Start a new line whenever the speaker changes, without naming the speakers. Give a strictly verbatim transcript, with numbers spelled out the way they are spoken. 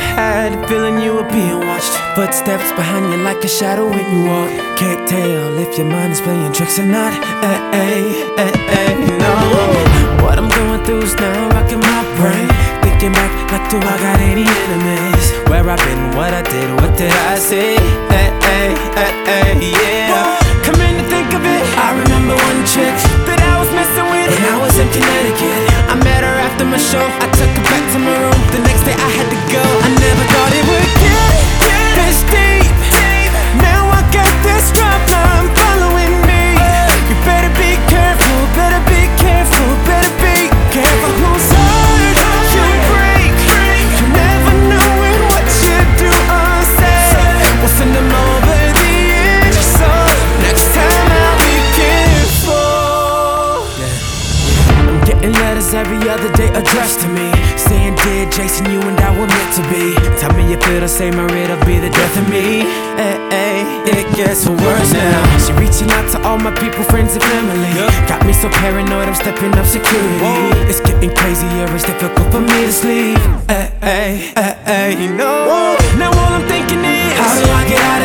had a feeling you were being watched. Footsteps behind you like a shadow when you walk. Can't tell if your mind is playing tricks or not. Ay, ay, ay, ay, no. What I'm going through is now rocking my brain. Thinking back, like, do I got any enemies? Where I've been, what I did, what did I say? Ay, ay, ay, ay, yeah. Come in to think of it, I remember one chick that I was messing with, and I was in Connecticut. I met her after my show, I took her back to my room. The next day I had to go. I never thought it would get this deep. Now I got this problem following me. You better be careful, better be careful, better be careful whose heart you break. You never know when what you do or say will send them over the edge. So next time I'll be careful. I'm getting letters every other day addressed to me, saying, dear Jason, you and I were meant to be. Tell me you feel the same, or it'll be the death of me. Hey, hey, it gets worse now. She reaching out to all my people, friends and family. Got me so paranoid, I'm stepping up security. Whoa. It's getting crazier, it's difficult for me to sleep. Hey, hey, hey, hey, you know. Whoa. Now all I'm thinking is, how do I get out of